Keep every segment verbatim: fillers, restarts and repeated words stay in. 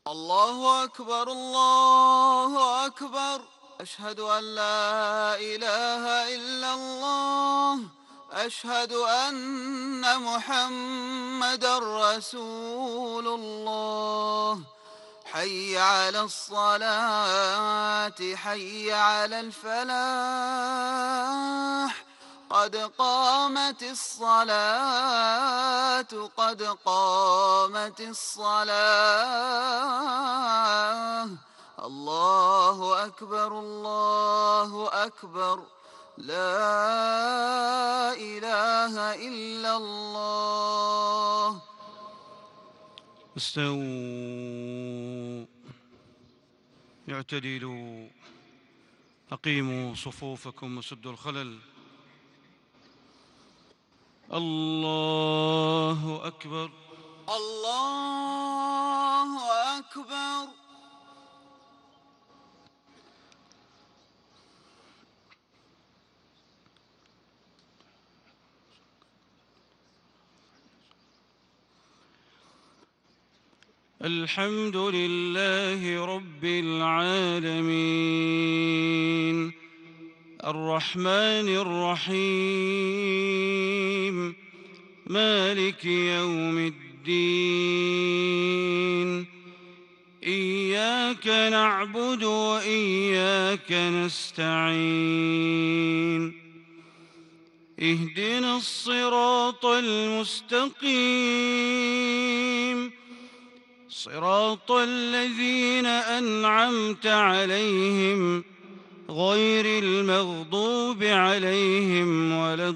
الله أكبر الله أكبر، أشهد أن لا إله إلا الله، أشهد أن محمدًا رسول الله. حي على الصلاة حي على الفلاح، قد قامت الصلاة قد قامت الصلاة. الله أكبر الله أكبر، لا إله إلا الله. استووا، اعتدلوا، أقيموا صفوفكم وسدوا الخلل. الله أكبر الله أكبر. الحمد لله رب العالمين، الرحمن الرحيم، مالك يوم الدين. إياك نعبد وإياك نستعين، اهدنا الصراط المستقيم، صراط الذين أنعمت عليهم غير المغضوب عليهم ولا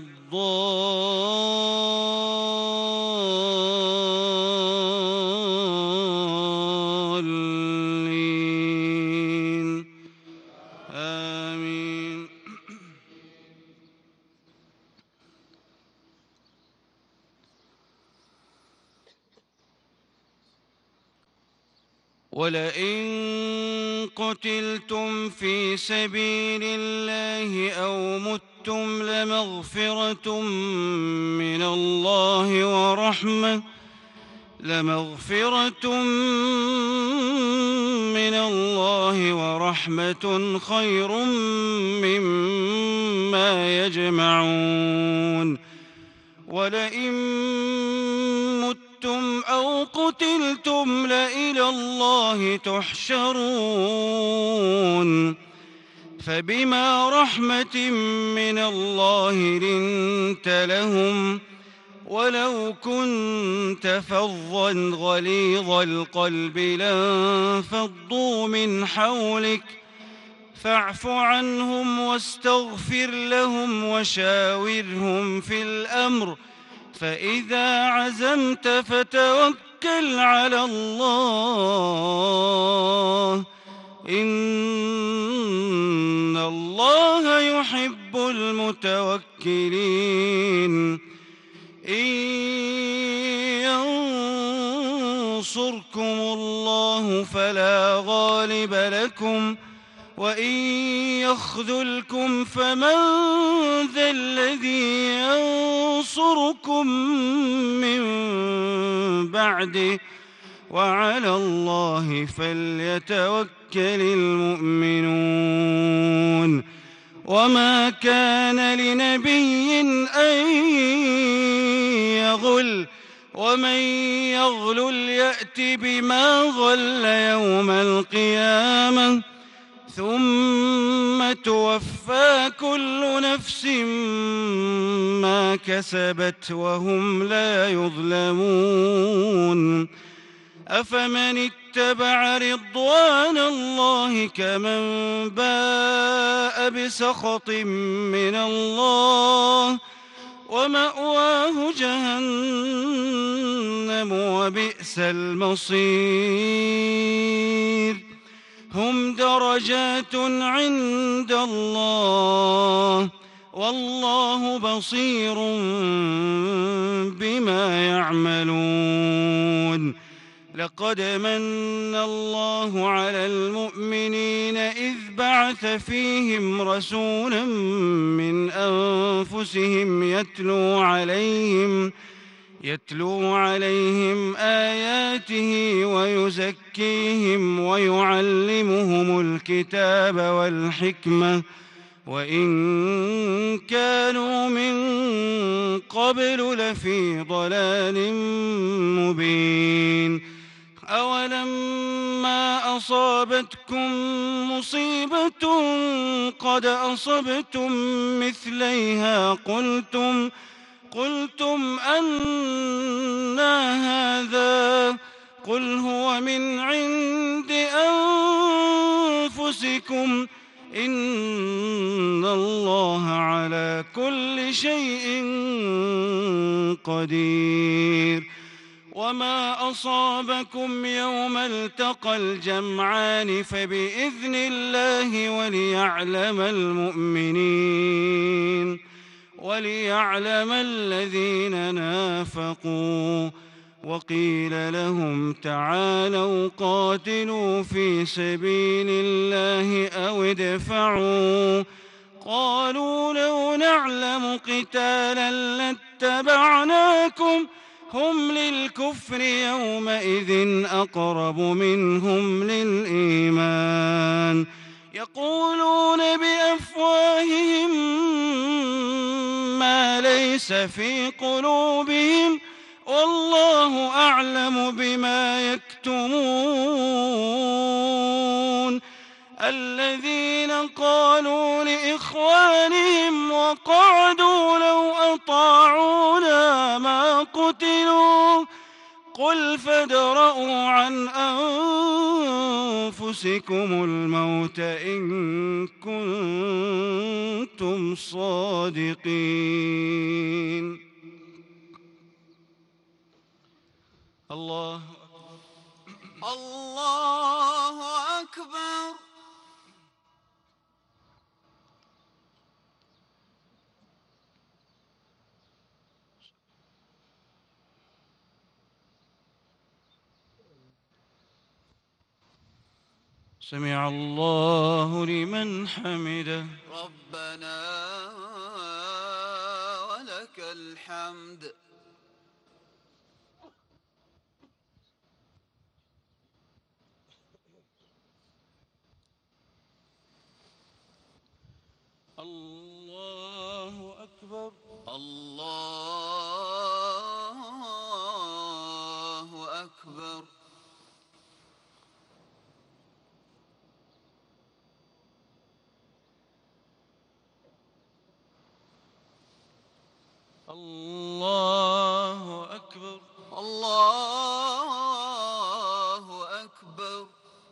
الضالين، آمين. ولئن قتلتم في سبيل الله أو متم لمغفرة من الله ورحمة لمغفرة من الله ورحمة خير مما يجمعون. ولئن متم أو قتلتم لإلى الله تحشرون. فبما رحمة من الله لنت لهم، ولو كنت فظا غليظ القلب لانفضوا من حولك، فاعف عنهم واستغفر لهم وشاورهم في الأمر، فإذا عزمت فتوكل على الله، إن الله يحب المتوكلين. إن ينصركم الله فلا غالب لكم، وإن يخذلكم فمن ذا الذي ينصركم من بعده، وعلى الله فليتوكل المؤمنون. وما كان لنبي أن يغل، ومن يغلل يأت بما غل يوم القيامة، ثم توفى كل نفس ما كسبت وهم لا يظلمون. أفمن اتبع رضوان الله كمن باء بسخط من الله، ومأواه جهنم وبئس المصير. هم درجات عند الله، والله بصير بما يعملون. لقد من الله على المؤمنين إذ بعث فيهم رسولا من أنفسهم يتلو عليهم يتلو عليهم آياته ويزكيهم ويعلمهم الكتاب والحكمة وإن كانوا من قبل لفي ضلال مبين أولما أصابتكم مصيبة قد أصبتم مثليها قلتم قلتم أنى هذا قل هو من عند أنفسكم إن الله على كل شيء قدير وما أصابكم يوم التقى الجمعان فبإذن الله وليعلم المؤمنين وليعلم الذين نافقوا وقيل لهم تعالوا قاتلوا في سبيل الله أو ادفعوا قالوا لو نعلم قتالا لاتبعناكم هم للكفر يومئذ أقرب منهم للإيمان يقولون بأفواههم ما ليس في قلوبهم والله أعلم بما يكتمون الذين قالوا لإخوانهم وقعدوا لو أطاعونا ما قتلوا قل فادرءوا عن أنفسكم الموت إن كنتم صادقين. الله الله أكبر. سمع الله لمن حمده. ربنا ولك الحمد. الله أكبر. الله أكبر. الله أكبر. الله أكبر.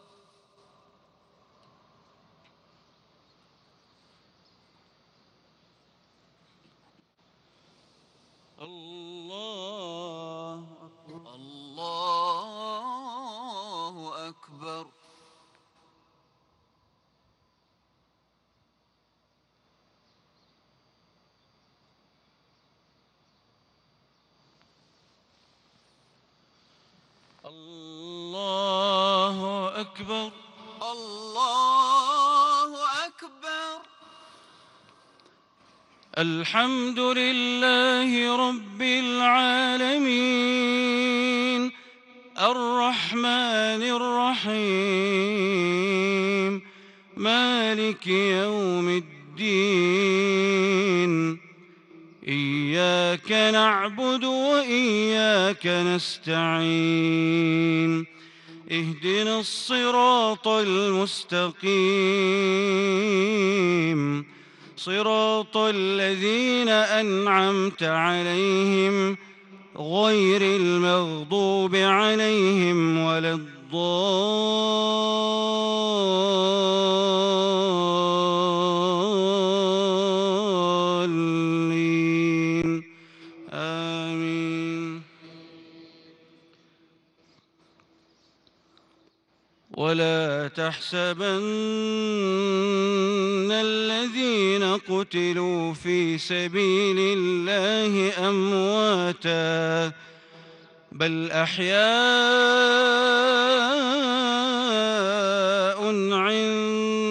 الله أكبر. الله أكبر. الله أكبر. الله أكبر. الحمد لله رب العالمين الرحمن الرحيم مالك يوم الدين إياك نعبد وإياك نستعين اهدنا الصراط المستقيم صراط الذين أنعمت عليهم غير المغضوب عليهم ولا الضالين آمين. ولا تحسبن الذين قتلوا في سبيل الله أمواتا بل أحياء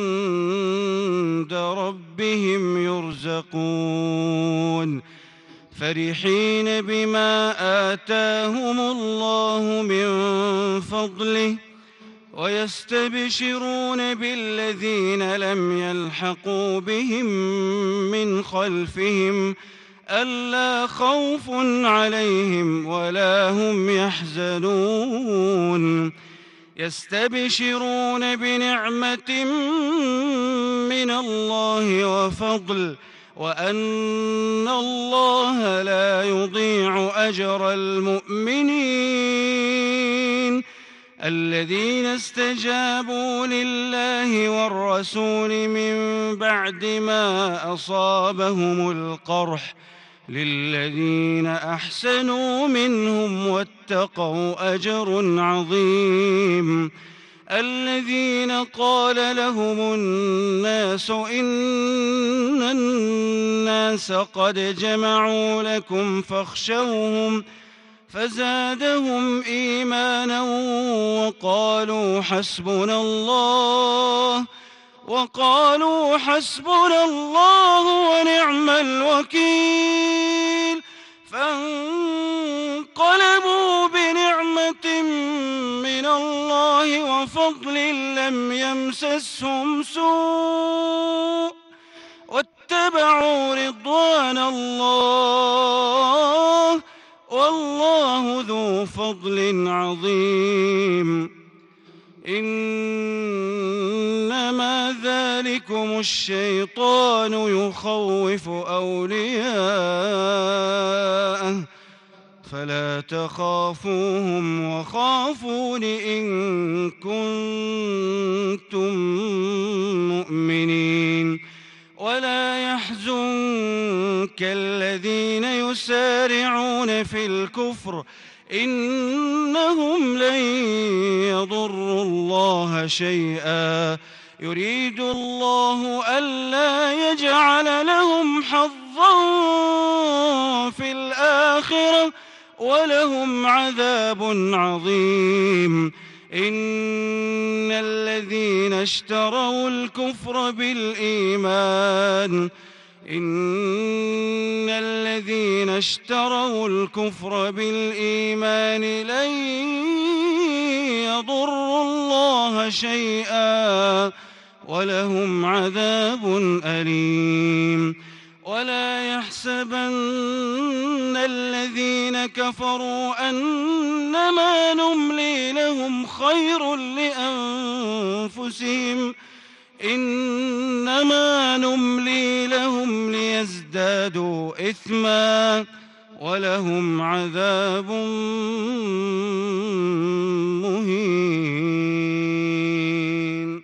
عند ربهم يرزقون فرحين بما آتاهم الله من فضله ويستبشرون بالذين لم يلحقوا بهم من خلفهم ألا خوف عليهم ولا هم يحزنون يستبشرون بنعمة من الله وفضل وأن الله لا يضيع أجر المؤمنين الذين استجابوا لله والرسول من بعد ما أصابهم القرح للذين أحسنوا منهم واتقوا أجر عظيم الذين قال لهم الناس إن الناس قد جمعوا لكم فاخشوهم فزادهم إيمانا وقالوا حسبنا الله وقالوا حسبنا الله ونعم الوكيل فانقلبوا بنعمة من الله وفضل لم يمسسهم سوء واتبعوا رضوان الله والله ذو فضل عظيم إنما ذلكم الشيطان يخوف أولياءه فلا تخافوهم وخافون إن كنتم مؤمنين ولا يحزنك الذين يسارعون في الكفر إنهم لن يضروا الله شيئا يريد الله ألا يجعل لهم حظا في الآخرة ولهم عذاب عظيم إن الذين اشتروا الكفر بالإيمان إن الذين اشتروا الكفر بالإيمان لن يضروا الله شيئا ولهم عذاب أليم ولا يحسبن الذين كفروا أنما نملي لهم خير لأنفسهم إنما نملي لهم ليزدادوا إثما ولهم عذاب مهين.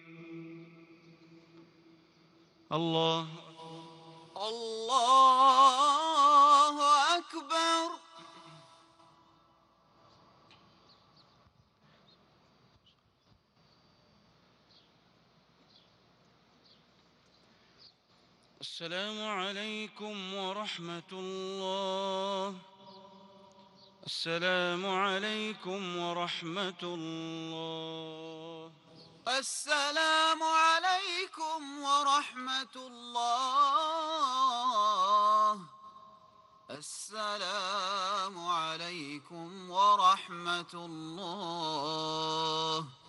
الله الله أكبر. السلام عليكم ورحمة الله. السلام عليكم ورحمة الله. السلام عليكم ورحمة الله. السلام عليكم ورحمة الله.